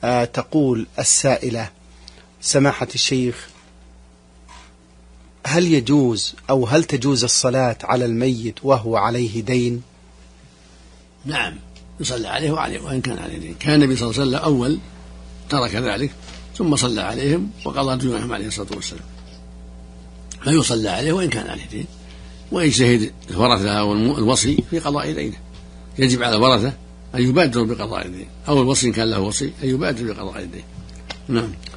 تقول السائلة: سماحة الشيخ، هل يجوز أو هل تجوز الصلاة على الميت وهو عليه دين؟ نعم، يصلى عليه وإن كان عليه دين. كان النبي صلى الله عليه وسلم أول ترك ذلك ثم صلى عليهم وقضى ديونهم عليه الصلاة والسلام، فيصلى عليه وإن كان عليه دين، ويجتهد الورثة والوصي في قضاء دينه. يجب على الورثة أن يبادروا بقضاء الدين، أو الوصي إن كان له وصي أن يبادر بقضاء الدين. نعم.